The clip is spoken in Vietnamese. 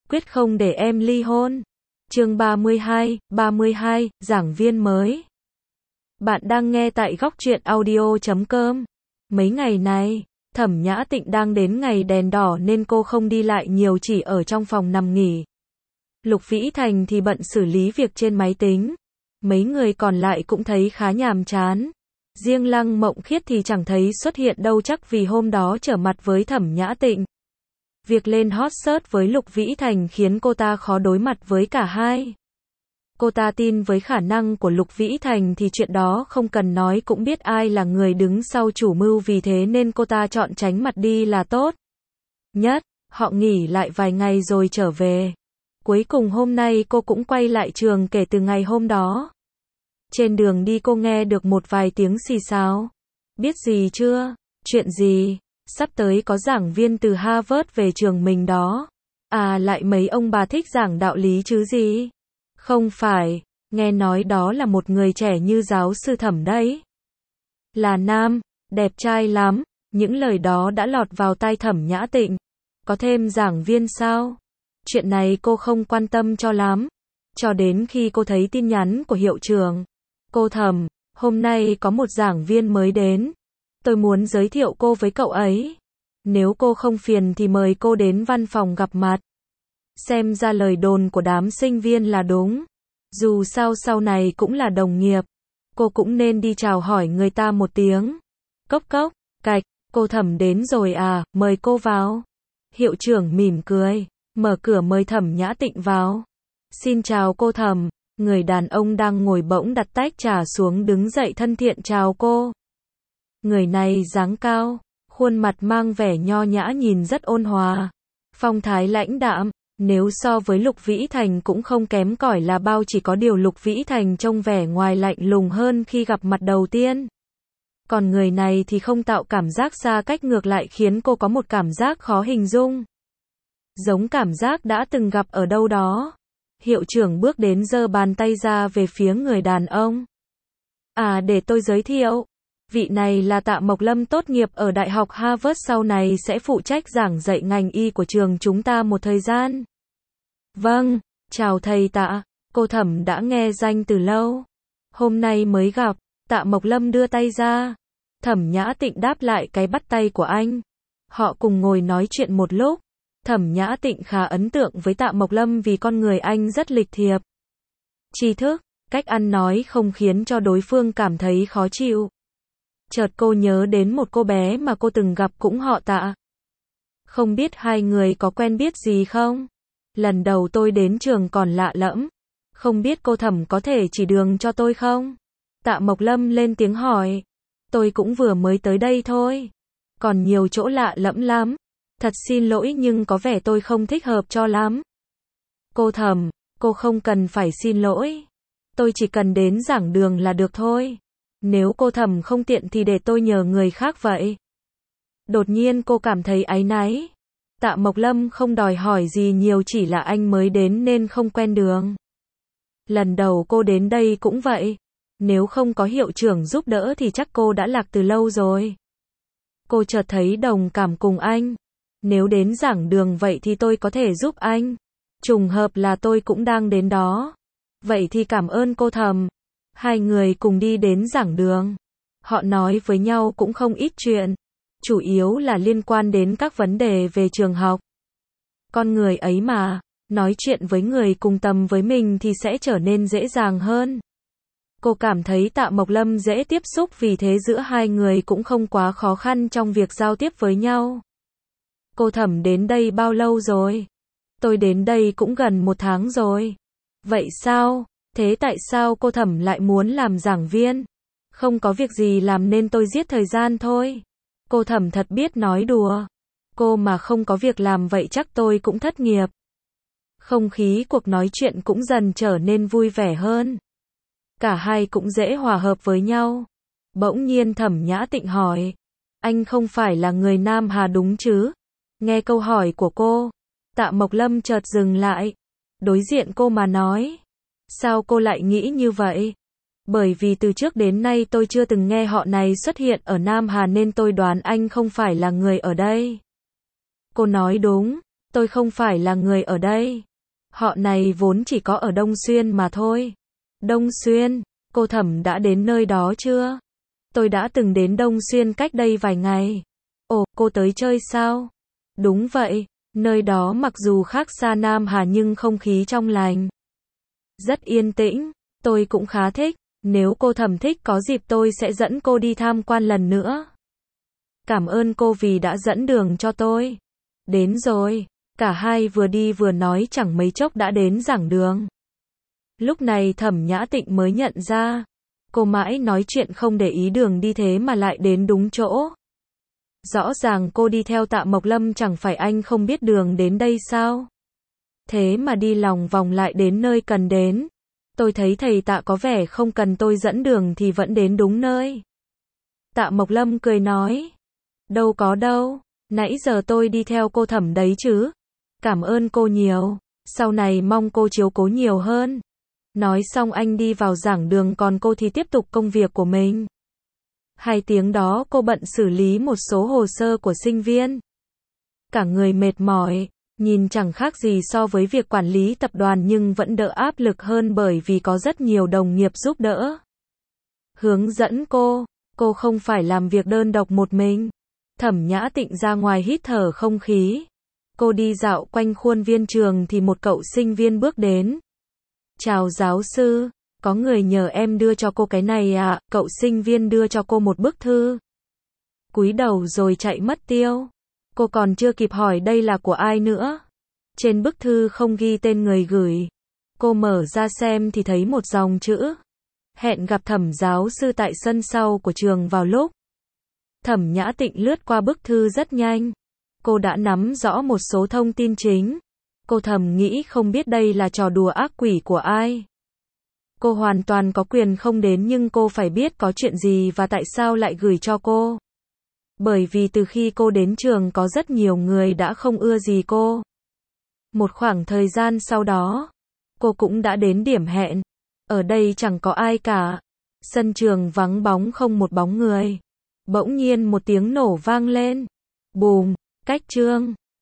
quyết không để em ly hôn. Chương 32, giảng viên mới. Bạn đang nghe tại Góc Truyện Audio.com. Mấy ngày này, Thẩm Nhã Tịnh đang đến ngày đèn đỏ nên cô không đi lại nhiều, chỉ ở trong phòng nằm nghỉ. Lục Vĩ Thành thì bận xử lý việc trên máy tính. Mấy người còn lại cũng thấy khá nhàm chán. Riêng Lăng Mộng Khiết thì chẳng thấy xuất hiện đâu, chắc vì hôm đó trở mặt với Thẩm Nhã Tịnh. Việc lên hot search với Lục Vĩ Thành khiến cô ta khó đối mặt với cả hai. Cô ta tin với khả năng của Lục Vĩ Thành thì chuyện đó không cần nói cũng biết ai là người đứng sau chủ mưu, vì thế nên cô ta chọn tránh mặt đi là tốt nhất. Họ nghỉ lại vài ngày rồi trở về. Cuối cùng hôm nay cô cũng quay lại trường kể từ ngày hôm đó. Trên đường đi cô nghe được một vài tiếng xì xào. Biết gì chưa? Chuyện gì? Sắp tới có giảng viên từ Harvard về trường mình đó. À, lại mấy ông bà thích giảng đạo lý chứ gì? Không phải, nghe nói đó là một người trẻ như giáo sư Thẩm đấy. Là nam, đẹp trai lắm. Những lời đó đã lọt vào tai Thẩm Nhã Tịnh. Có thêm giảng viên sao? Chuyện này cô không quan tâm cho lắm. Cho đến khi cô thấy tin nhắn của hiệu trưởng. Cô Thẩm, hôm nay có một giảng viên mới đến. Tôi muốn giới thiệu cô với cậu ấy. Nếu cô không phiền thì mời cô đến văn phòng gặp mặt. Xem ra lời đồn của đám sinh viên là đúng. Dù sao sau này cũng là đồng nghiệp. Cô cũng nên đi chào hỏi người ta một tiếng. Cốc cốc, cạch, cô Thẩm đến rồi à, mời cô vào. Hiệu trưởng mỉm cười, mở cửa mời Thẩm Nhã Tịnh vào. Xin chào cô Thẩm. Người đàn ông đang ngồi bỗng đặt tách trà xuống, đứng dậy thân thiện chào cô. Người này dáng cao, khuôn mặt mang vẻ nho nhã, nhìn rất ôn hòa, phong thái lãnh đạm. Nếu so với Lục Vĩ Thành cũng không kém cỏi là bao, chỉ có điều Lục Vĩ Thành trông vẻ ngoài lạnh lùng hơn khi gặp mặt đầu tiên. Còn người này thì không tạo cảm giác xa cách, ngược lại khiến cô có một cảm giác khó hình dung. Giống cảm giác đã từng gặp ở đâu đó. Hiệu trưởng bước đến giơ bàn tay ra về phía người đàn ông. À, để tôi giới thiệu. Vị này là Tạ Mộc Lâm, tốt nghiệp ở Đại học Harvard, sau này sẽ phụ trách giảng dạy ngành y của trường chúng ta một thời gian. Vâng, chào thầy Tạ. Cô Thẩm đã nghe danh từ lâu. Hôm nay mới gặp. Tạ Mộc Lâm đưa tay ra. Thẩm Nhã Tịnh đáp lại cái bắt tay của anh. Họ cùng ngồi nói chuyện một lúc. Thẩm Nhã Tịnh khá ấn tượng với Tạ Mộc Lâm vì con người anh rất lịch thiệp, tri thức, cách ăn nói không khiến cho đối phương cảm thấy khó chịu. Chợt cô nhớ đến một cô bé mà cô từng gặp cũng họ Tạ. Không biết hai người có quen biết gì không? Lần đầu tôi đến trường còn lạ lẫm. Không biết cô Thẩm có thể chỉ đường cho tôi không? Tạ Mộc Lâm lên tiếng hỏi. Tôi cũng vừa mới tới đây thôi. Còn nhiều chỗ lạ lẫm lắm. Thật xin lỗi nhưng có vẻ tôi không thích hợp cho lắm. Cô Thẩm, cô không cần phải xin lỗi. Tôi chỉ cần đến giảng đường là được thôi. Nếu cô Thẩm không tiện thì để tôi nhờ người khác vậy. Đột nhiên cô cảm thấy áy náy. Tạ Mộc Lâm không đòi hỏi gì nhiều, chỉ là anh mới đến nên không quen đường. Lần đầu cô đến đây cũng vậy. Nếu không có hiệu trưởng giúp đỡ thì chắc cô đã lạc từ lâu rồi. Cô chợt thấy đồng cảm cùng anh. Nếu đến giảng đường vậy thì tôi có thể giúp anh. Trùng hợp là tôi cũng đang đến đó. Vậy thì cảm ơn cô Thẩm. Hai người cùng đi đến giảng đường. Họ nói với nhau cũng không ít chuyện. Chủ yếu là liên quan đến các vấn đề về trường học. Con người ấy mà, nói chuyện với người cùng tầm với mình thì sẽ trở nên dễ dàng hơn. Cô cảm thấy Tạ Mộc Lâm dễ tiếp xúc, vì thế giữa hai người cũng không quá khó khăn trong việc giao tiếp với nhau. Cô Thẩm đến đây bao lâu rồi? Tôi đến đây cũng gần 1 tháng rồi. Vậy sao? Thế tại sao cô Thẩm lại muốn làm giảng viên? Không có việc gì làm nên tôi giết thời gian thôi. Cô Thẩm thật biết nói đùa. Cô mà không có việc làm vậy chắc tôi cũng thất nghiệp. Không khí cuộc nói chuyện cũng dần trở nên vui vẻ hơn. Cả hai cũng dễ hòa hợp với nhau. Bỗng nhiên Thẩm Nhã Tịnh hỏi. Anh không phải là người Nam Hà đúng chứ? Nghe câu hỏi của cô, Tạ Mộc Lâm chợt dừng lại. Đối diện cô mà nói. Sao cô lại nghĩ như vậy? Bởi vì từ trước đến nay tôi chưa từng nghe họ này xuất hiện ở Nam Hà nên tôi đoán anh không phải là người ở đây. Cô nói đúng. Tôi không phải là người ở đây. Họ này vốn chỉ có ở Đông Xuyên mà thôi. Đông Xuyên, cô Thẩm đã đến nơi đó chưa? Tôi đã từng đến Đông Xuyên cách đây vài ngày. Ồ, cô tới chơi sao? Đúng vậy, nơi đó mặc dù khác xa Nam Hà nhưng không khí trong lành. Rất yên tĩnh, tôi cũng khá thích. Nếu cô Thẩm thích có dịp tôi sẽ dẫn cô đi tham quan lần nữa. Cảm ơn cô vì đã dẫn đường cho tôi. Đến rồi, cả hai vừa đi vừa nói chẳng mấy chốc đã đến giảng đường. Lúc này Thẩm Nhã Tịnh mới nhận ra, cô mãi nói chuyện không để ý đường đi thế mà lại đến đúng chỗ. Rõ ràng cô đi theo Tạ Mộc Lâm, chẳng phải anh không biết đường đến đây sao? Thế mà đi lòng vòng lại đến nơi cần đến. Tôi thấy thầy Tạ có vẻ không cần tôi dẫn đường thì vẫn đến đúng nơi. Tạ Mộc Lâm cười nói, đâu có đâu, nãy giờ tôi đi theo cô Thẩm đấy chứ. Cảm ơn cô nhiều, sau này mong cô chiếu cố nhiều hơn. Nói xong anh đi vào giảng đường, còn cô thì tiếp tục công việc của mình. 2 tiếng đó cô bận xử lý một số hồ sơ của sinh viên. Cả người mệt mỏi, nhìn chẳng khác gì so với việc quản lý tập đoàn nhưng vẫn đỡ áp lực hơn bởi vì có rất nhiều đồng nghiệp giúp đỡ. Hướng dẫn cô không phải làm việc đơn độc một mình. Thẩm Nhã Tịnh ra ngoài hít thở không khí. Cô đi dạo quanh khuôn viên trường thì một cậu sinh viên bước đến. Chào giáo sư, có người nhờ em đưa cho cô cái này ạ. Cậu sinh viên đưa cho cô một bức thư. Cúi đầu rồi chạy mất tiêu. Cô còn chưa kịp hỏi đây là của ai nữa. Trên bức thư không ghi tên người gửi. Cô mở ra xem thì thấy một dòng chữ. Hẹn gặp Thẩm giáo sư tại sân sau của trường vào lúc. Thẩm Nhã Tịnh lướt qua bức thư rất nhanh. Cô đã nắm rõ một số thông tin chính. Cô thầm nghĩ không biết đây là trò đùa ác quỷ của ai. Cô hoàn toàn có quyền không đến nhưng cô phải biết có chuyện gì và tại sao lại gửi cho cô. Bởi vì từ khi cô đến trường có rất nhiều người đã không ưa gì cô. Một khoảng thời gian sau đó, cô cũng đã đến điểm hẹn. Ở đây chẳng có ai cả. Sân trường vắng bóng không một bóng người. Bỗng nhiên một tiếng nổ vang lên. Bùm, cách chương.